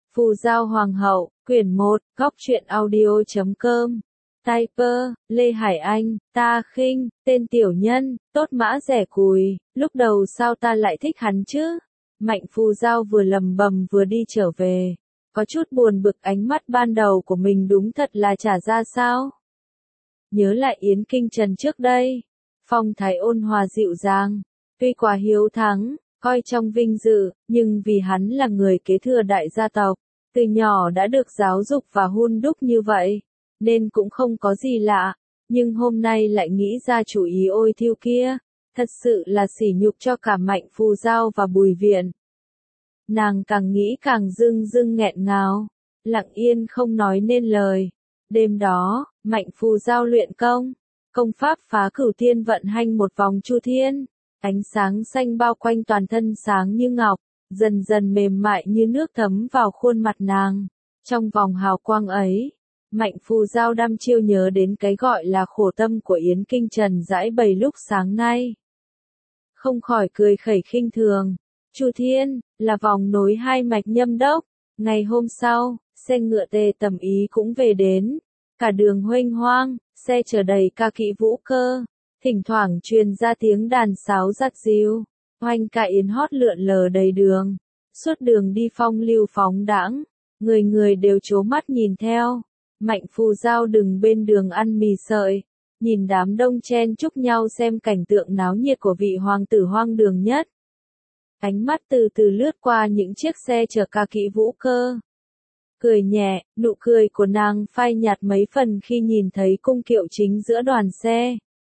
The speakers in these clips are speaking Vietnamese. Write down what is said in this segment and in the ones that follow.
Phù Giao Hoàng hậu, quyển 1, góc truyện audio.com. Typer, Lê Hải Anh, ta khinh, tên tiểu nhân, tốt mã rẻ cùi, lúc đầu sao ta lại thích hắn chứ? Mạnh Phù Giao vừa lầm bầm vừa đi trở về. Có chút buồn bực, ánh mắt ban đầu của mình đúng thật là trả ra sao? Nhớ lại Yến Kinh Trần trước đây. Phong thái ôn hòa dịu dàng, tuy quá hiếu thắng, coi trong vinh dự, nhưng vì hắn là người kế thừa đại gia tộc, từ nhỏ đã được giáo dục và hun đúc như vậy, nên cũng không có gì lạ, nhưng hôm nay lại nghĩ ra chủ ý ôi thiêu kia, thật sự là sỉ nhục cho cả Mạnh Phù Giao và Bùi Viện. Nàng càng nghĩ càng dưng dưng nghẹn ngào, lặng yên không nói nên lời. Đêm đó, Mạnh Phù Giao luyện công pháp phá cửu thiên vận hành một vòng chu thiên, ánh sáng xanh bao quanh toàn thân sáng như ngọc, dần dần mềm mại như nước thấm vào khuôn mặt nàng. Trong vòng hào quang ấy, Mạnh Phù Giao đăm chiêu nhớ đến cái gọi là khổ tâm của Yến Kinh Trần giải bày lúc sáng nay. Không khỏi cười khẩy khinh thường. Chu thiên, là vòng nối hai mạch nhâm đốc. Ngày hôm sau, xe ngựa Tề Tầm Ý cũng về đến. Cả đường huênh hoang, xe chở đầy ca kỵ vũ cơ. Thỉnh thoảng truyền ra tiếng đàn sáo giặt dịu. Hoành ca yến hót lượn lờ đầy đường. Suốt đường đi phong lưu phóng đãng, người người đều trố mắt nhìn theo. Mạnh Phù Giao đứng bên đường ăn mì sợi, nhìn đám đông chen chúc nhau xem cảnh tượng náo nhiệt của vị hoàng tử hoang đường nhất. Ánh mắt từ từ lướt qua những chiếc xe chở ca kỵ vũ cơ. Cười nhẹ, nụ cười của nàng phai nhạt mấy phần khi nhìn thấy cung kiệu chính giữa đoàn xe.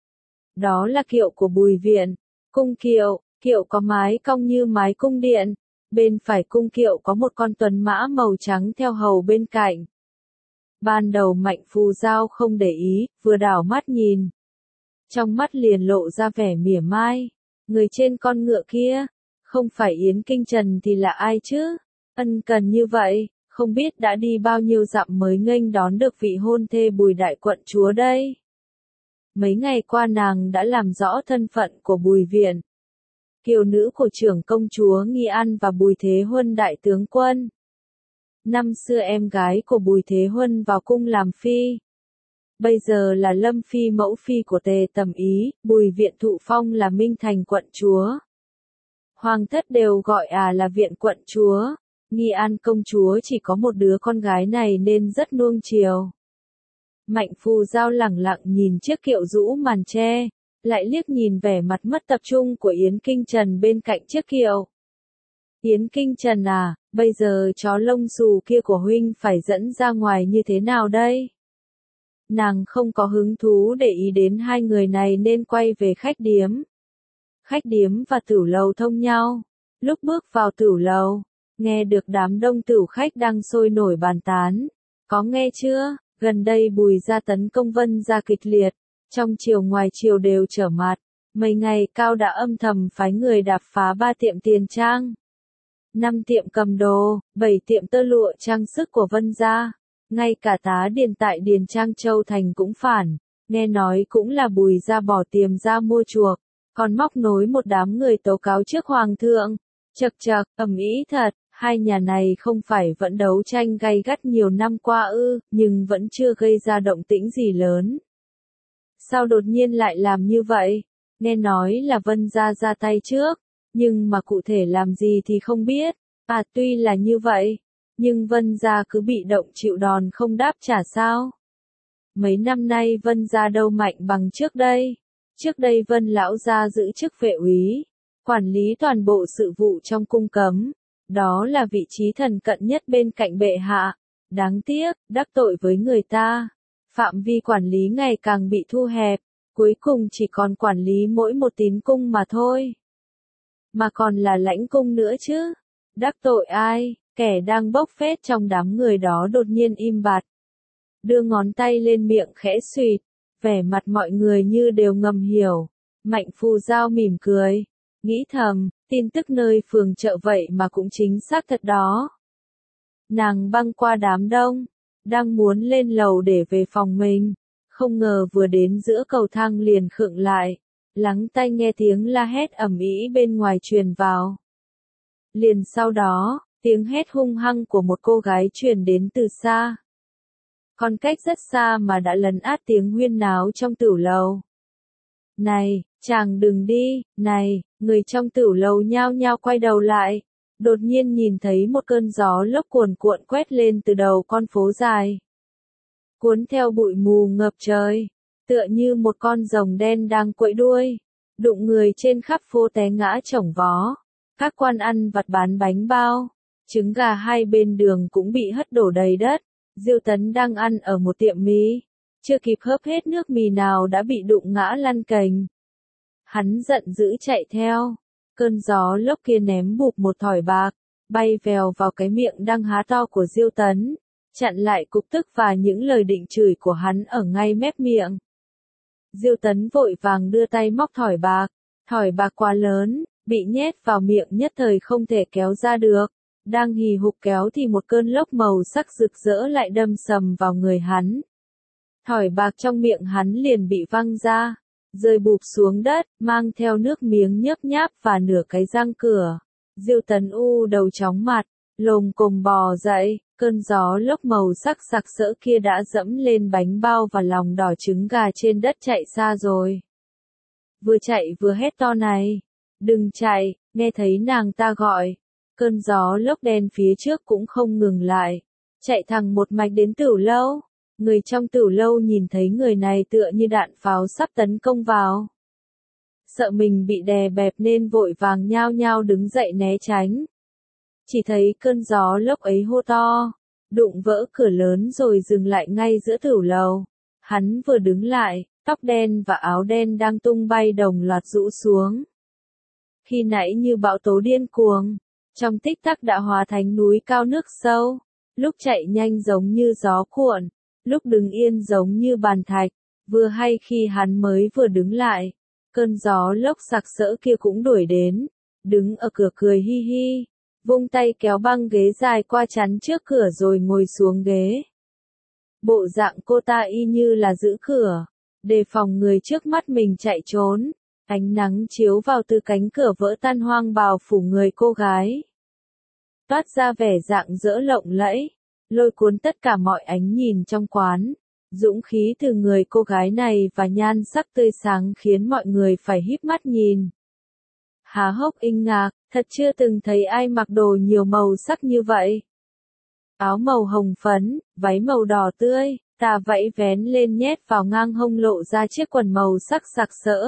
Đó là kiệu của Bùi Viện. Cung kiệu, kiệu có mái cong như mái cung điện. Bên phải cung kiệu có một con tuấn mã màu trắng theo hầu bên cạnh. Ban đầu Mạnh Phù Giao không để ý, vừa đảo mắt nhìn. Trong mắt liền lộ ra vẻ mỉa mai. Người trên con ngựa kia, không phải Yến Kinh Trần thì là ai chứ? Ân cần như vậy, không biết đã đi bao nhiêu dặm mới nghênh đón được vị hôn thê Bùi đại quận chúa đây. Mấy ngày qua nàng đã làm rõ thân phận của Bùi Viện, kiều nữ của trưởng công chúa Nghi An và Bùi Thế Huân đại tướng quân. Năm xưa em gái của Bùi Thế Huân vào cung làm phi. Bây giờ là Lâm Phi mẫu phi của Tề Tầm Ý, Bùi Viện thụ phong là Minh Thành quận chúa. Hoàng thất đều gọi là Viện quận chúa. Nghi An công chúa chỉ có một đứa con gái này nên rất nuông chiều. Mạnh Phù Giao lẳng lặng nhìn chiếc kiệu rũ màn tre, lại liếc nhìn vẻ mặt mất tập trung của Yến Kinh Trần bên cạnh chiếc kiệu. Yến Kinh Trần à, bây giờ chó lông xù kia của huynh phải dẫn ra ngoài như thế nào đây? Nàng không có hứng thú để ý đến hai người này nên quay về khách điếm. Khách điếm và tửu lầu thông nhau. Lúc bước vào tửu lầu, nghe được đám đông tửu khách đang sôi nổi bàn tán. Có nghe chưa? Gần đây Bùi gia tấn công Vân gia kịch liệt, trong triều ngoài triều đều trở mặt. Mấy ngày Cao đã âm thầm phái người đạp phá 3 tiệm tiền trang, 5 tiệm cầm đồ, 7 tiệm tơ lụa trang sức của Vân gia. Ngay cả tá điền tại Điền Trang Châu Thành cũng phản, nghe nói cũng là Bùi gia bỏ tiền ra mua chuộc, còn móc nối một đám người tố cáo trước hoàng thượng. Chậc chậc, ầm ĩ thật. Hai nhà này không phải vẫn đấu tranh gay gắt nhiều năm qua ư, nhưng vẫn chưa gây ra động tĩnh gì lớn. Sao đột nhiên lại làm như vậy? Nghe nói là Vân gia ra tay trước, nhưng mà cụ thể làm gì thì không biết. Tuy là như vậy, nhưng Vân gia cứ bị động chịu đòn không đáp trả sao? Mấy năm nay Vân gia đâu mạnh bằng trước đây. Trước đây Vân lão gia giữ chức vệ úy, quản lý toàn bộ sự vụ trong cung cấm. Đó là vị trí thần cận nhất bên cạnh bệ hạ. Đáng tiếc, đắc tội với người ta. Phạm vi quản lý ngày càng bị thu hẹp. Cuối cùng chỉ còn quản lý mỗi một tín cung mà thôi. Mà còn là lãnh cung nữa chứ. Đắc tội ai? Kẻ đang bốc phét trong đám người đó đột nhiên im bặt. Đưa ngón tay lên miệng khẽ suỵt. Vẻ mặt mọi người như đều ngầm hiểu. Mạnh Phù Giao mỉm cười. Nghĩ thầm, tin tức nơi phường chợ vậy mà cũng chính xác thật đó. Nàng băng qua đám đông, đang muốn lên lầu để về phòng mình, không ngờ vừa đến giữa cầu thang liền khựng lại, lắng tai nghe tiếng la hét ầm ĩ bên ngoài truyền vào. Liền sau đó, Tiếng hét hung hăng của một cô gái truyền đến từ xa. Còn cách rất xa mà đã lấn át tiếng huyên náo trong tửu lầu. Này, chàng đừng đi, này, người trong tửu lầu nhao nhao quay đầu lại. Đột nhiên nhìn thấy một cơn gió lốc cuồn cuộn quét lên từ đầu con phố dài. Cuốn theo bụi mù ngập trời, tựa như một con rồng đen đang quẫy đuôi, đụng người trên khắp phố té ngã chổng vó. Các quan ăn vặt bán bánh bao, trứng gà hai bên đường cũng bị hất đổ đầy đất. Diêu Tấn đang ăn ở một tiệm mì, chưa kịp hớp hết nước mì nào đã bị đụng ngã lăn cành. Hắn giận dữ chạy theo, cơn gió lốc kia ném bụp một thỏi bạc, bay vèo vào cái miệng đang há to của Diêu Tấn, chặn lại cục tức và những lời định chửi của hắn ở ngay mép miệng. Diêu Tấn vội vàng đưa tay móc thỏi bạc quá lớn, bị nhét vào miệng nhất thời không thể kéo ra được. Đang hì hục kéo thì một cơn lốc màu sắc rực rỡ lại đâm sầm vào người hắn. Thỏi bạc trong miệng hắn liền bị văng ra, rơi bụp xuống đất, mang theo nước miếng nhấp nháp và nửa cái răng cửa. Diêu Tấn u đầu chóng mặt, lồm cồm bò dậy, cơn gió lốc màu sắc sặc sỡ kia đã dẫm lên bánh bao và lòng đỏ trứng gà trên đất chạy xa rồi. Vừa chạy vừa hét to này, đừng chạy, nghe thấy nàng ta gọi. Cơn gió lốc đen phía trước cũng không ngừng lại, chạy thẳng một mạch đến tửu lâu. Người trong tửu lâu nhìn thấy người này tựa như đạn pháo sắp tấn công vào. Sợ mình bị đè bẹp nên vội vàng nhao nhao đứng dậy né tránh. Chỉ thấy cơn gió lốc ấy hô to, đụng vỡ cửa lớn rồi dừng lại ngay giữa tửu lầu. Hắn vừa đứng lại, tóc đen và áo đen đang tung bay đồng loạt rũ xuống. Khi nãy như bão tố điên cuồng, trong tích tắc đã hóa thành núi cao nước sâu, lúc chạy nhanh giống như gió cuộn, lúc đứng yên giống như bàn thạch. Vừa hay khi hắn mới vừa đứng lại, cơn gió lốc sặc sỡ kia cũng đuổi đến, đứng ở cửa cười hi hi, vung tay kéo băng ghế dài qua chắn trước cửa rồi ngồi xuống ghế. Bộ dạng cô ta y như là giữ cửa, đề phòng người trước mắt mình chạy trốn. Ánh nắng chiếu vào từ cánh cửa vỡ tan hoang bào phủ người cô gái, toát ra vẻ rạng rỡ lộng lẫy, lôi cuốn tất cả mọi ánh nhìn trong quán. Dũng khí từ người cô gái này và nhan sắc tươi sáng khiến mọi người phải híp mắt nhìn. Há hốc kinh ngạc, thật chưa từng thấy ai mặc đồ nhiều màu sắc như vậy. Áo màu hồng phấn, váy màu đỏ tươi, tà vẫy vén lên nhét vào ngang hông lộ ra chiếc quần màu sắc sặc sỡ.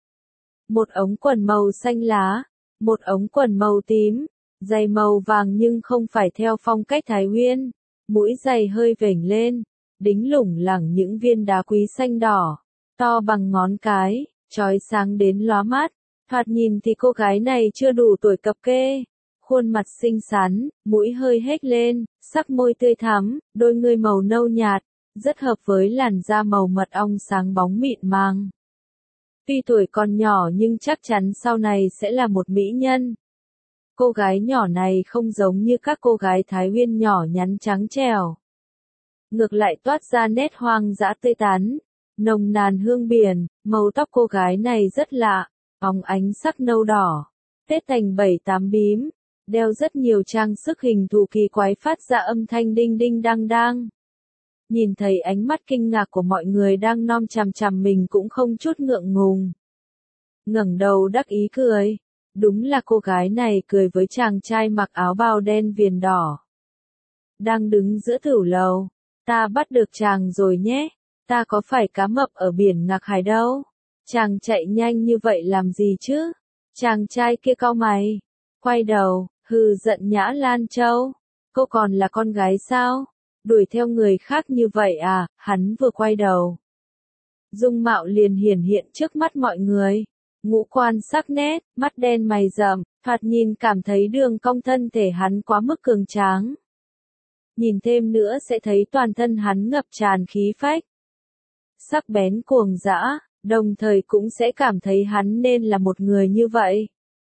Một ống quần màu xanh lá, một ống quần màu tím, giày màu vàng nhưng không phải theo phong cách Thái Nguyên, mũi giày hơi vểnh lên, đính lủng lẳng những viên đá quý xanh đỏ, to bằng ngón cái, chói sáng đến lóa mắt. Thoạt nhìn thì cô gái này chưa đủ tuổi cập kê, khuôn mặt xinh xắn, mũi hơi hếch lên, sắc môi tươi thắm, đôi ngươi màu nâu nhạt, rất hợp với làn da màu mật ong sáng bóng mịn màng. Tuy tuổi còn nhỏ nhưng chắc chắn sau này sẽ là một mỹ nhân. Cô gái nhỏ này không giống như các cô gái Thái Nguyên nhỏ nhắn trắng trẻo. Ngược lại toát ra nét hoang dã tươi tắn, nồng nàn hương biển. Màu tóc cô gái này rất lạ, óng ánh sắc nâu đỏ, tết thành 7-8 bím, đeo rất nhiều trang sức hình thù kỳ quái phát ra âm thanh đinh đinh đang đang. Nhìn thấy ánh mắt kinh ngạc của mọi người đang nom chằm chằm mình cũng không chút ngượng ngùng. Ngẩng đầu đắc ý cười. Đúng là cô gái này cười với chàng trai mặc áo bào đen viền đỏ. Đang đứng giữa tửu lầu. Ta bắt được chàng rồi nhé. Ta có phải cá mập ở biển Ngạc Hải đâu. Chàng chạy nhanh như vậy làm gì chứ? Chàng trai kia cau mày. Quay đầu, hừ giận Nhã Lan Châu. Cô còn là con gái sao? Đuổi theo người khác như vậy à? Hắn vừa quay đầu, dung mạo liền hiển hiện trước mắt mọi người. Ngũ quan sắc nét, mắt đen mày rậm, thoạt nhìn cảm thấy đường cong thân thể hắn quá mức cường tráng. Nhìn thêm nữa sẽ thấy toàn thân hắn ngập tràn khí phách, sắc bén cuồng dã, đồng thời cũng sẽ cảm thấy hắn nên là một người như vậy.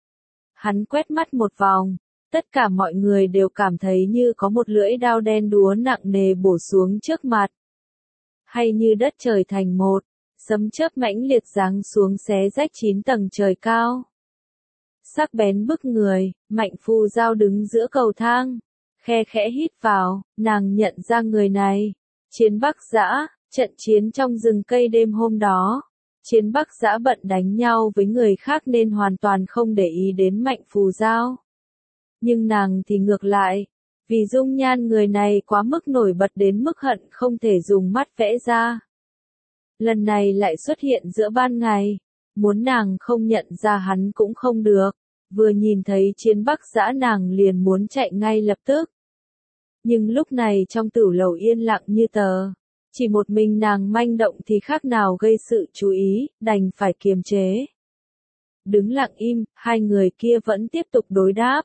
Hắn quét mắt một vòng, tất cả mọi người đều cảm thấy như có một lưỡi dao đen đúa nặng nề bổ xuống trước mặt. Hay như đất trời thành một, sấm chớp mãnh liệt giáng xuống xé rách 9 tầng trời cao. sắc bén bức người, Mạnh Phù Giao đứng giữa cầu thang, khe khẽ hít vào, nàng nhận ra người này. Chiến Bắc Dã, trận chiến trong rừng cây đêm hôm đó. Chiến Bắc Dã bận đánh nhau với người khác nên hoàn toàn không để ý đến Mạnh Phù Giao. Nhưng nàng thì ngược lại, vì dung nhan người này quá mức nổi bật đến mức hận không thể dùng mắt vẽ ra. Lần này lại xuất hiện giữa ban ngày, muốn nàng không nhận ra hắn cũng không được, vừa nhìn thấy Chiến Bắc Dã nàng liền muốn chạy ngay lập tức. Nhưng lúc này trong tử lầu yên lặng như tờ, chỉ một mình nàng manh động thì khác nào gây sự chú ý, đành phải kiềm chế. Đứng lặng im, hai người kia vẫn tiếp tục đối đáp.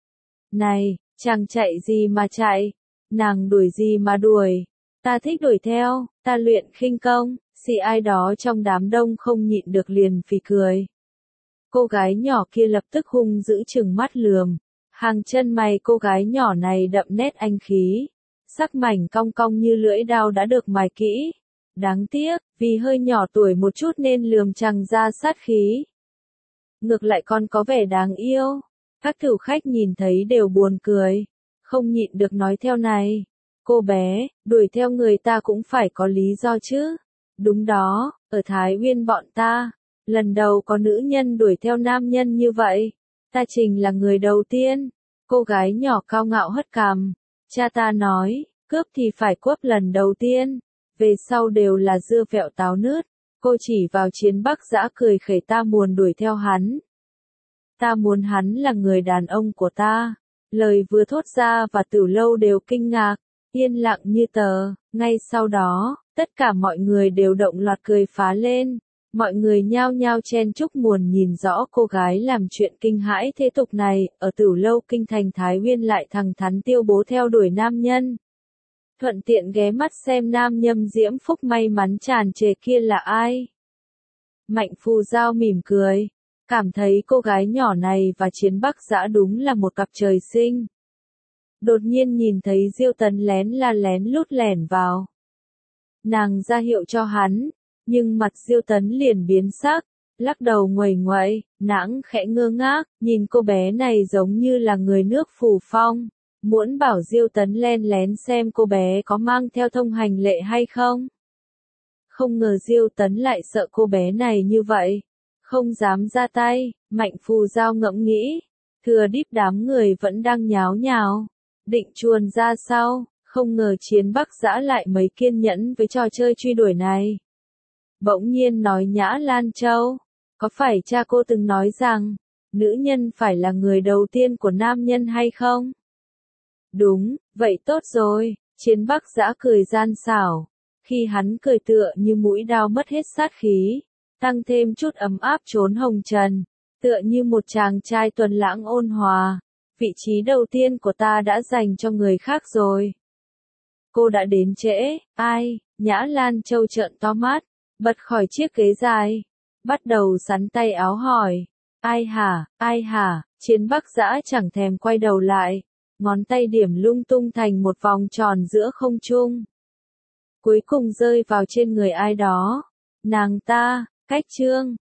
Này, chàng chạy gì mà chạy, nàng đuổi gì mà đuổi, ta thích đuổi theo, ta luyện khinh công, ai đó trong đám đông không nhịn được liền phì cười. Cô gái nhỏ kia lập tức hung dữ trừng mắt lườm, hàng chân mày cô gái nhỏ này đậm nét anh khí, sắc mảnh cong cong như lưỡi dao đã được mài kỹ. Đáng tiếc, vì hơi nhỏ tuổi một chút nên lườm chẳng ra sát khí. Ngược lại còn có vẻ đáng yêu. Các thử khách nhìn thấy đều buồn cười, không nhịn được nói theo này. Cô bé, đuổi theo người ta cũng phải có lý do chứ. Đúng đó, ở Thái Uyên bọn ta, lần đầu có nữ nhân đuổi theo nam nhân như vậy. Ta Trình là người đầu tiên. Cô gái nhỏ cao ngạo hất cằm. Cha ta nói, cướp thì phải cướp lần đầu tiên, về sau đều là dưa vẹo táo nứt. Cô chỉ vào Chiến Bắc Dã cười khẩy, ta muốn đuổi theo hắn. Ta muốn hắn là người đàn ông của ta. Lời vừa thốt ra và Tử Lâu đều kinh ngạc, yên lặng như tờ. Ngay sau đó, tất cả mọi người đều động loạt cười phá lên. Mọi người nhao nhao chen chúc muốn nhìn rõ cô gái làm chuyện kinh hãi thế tục này. Ở Tử Lâu kinh thành Thái Uyên lại thẳng thắn tiêu bố theo đuổi nam nhân. Thuận tiện ghé mắt xem nam nhâm diễm phúc may mắn tràn trề kia là ai. Mạnh Phù Giao mỉm cười, cảm thấy cô gái nhỏ này và Chiến Bắc Dã đúng là một cặp trời sinh. Đột nhiên nhìn thấy Diêu Tấn lén lút lẻn vào. Nàng ra hiệu cho hắn, nhưng mặt Diêu Tấn liền biến sắc, lắc đầu nguầy nguậy, nàng khẽ ngơ ngác, nhìn cô bé này giống như là người nước Phù Phong. Muốn bảo Diêu Tấn lén xem cô bé có mang theo thông hành lệ hay không. Không ngờ Diêu Tấn lại sợ cô bé này như vậy, không dám ra tay. Mạnh Phù Giao ngẫm nghĩ, thừa dịp đám người vẫn đang nháo nhào, định chuồn ra sau, không ngờ Chiến Bắc Dã lại mấy kiên nhẫn với trò chơi truy đuổi này. Bỗng nhiên nói, Nhã Lan Châu, có phải cha cô từng nói rằng, nữ nhân phải là người đầu tiên của nam nhân hay không? Đúng, vậy tốt rồi. Chiến Bắc Dã cười gian xảo. Khi hắn cười tựa như mũi đao mất hết sát khí, tăng thêm chút ấm áp trốn hồng trần, tựa như một chàng trai tuấn lãng ôn hòa. Vị trí đầu tiên của ta đã dành cho người khác rồi. Cô đã đến trễ. Ai? Nhã Lan Châu trợn to mắt, bật khỏi chiếc ghế dài, bắt đầu sắn tay áo hỏi. Ai hả? Ai hả? Chiến Bắc Dã chẳng thèm quay đầu lại, ngón tay điểm lung tung thành một vòng tròn giữa không trung. Cuối cùng rơi vào trên người ai đó. Nàng ta, Cách Trương.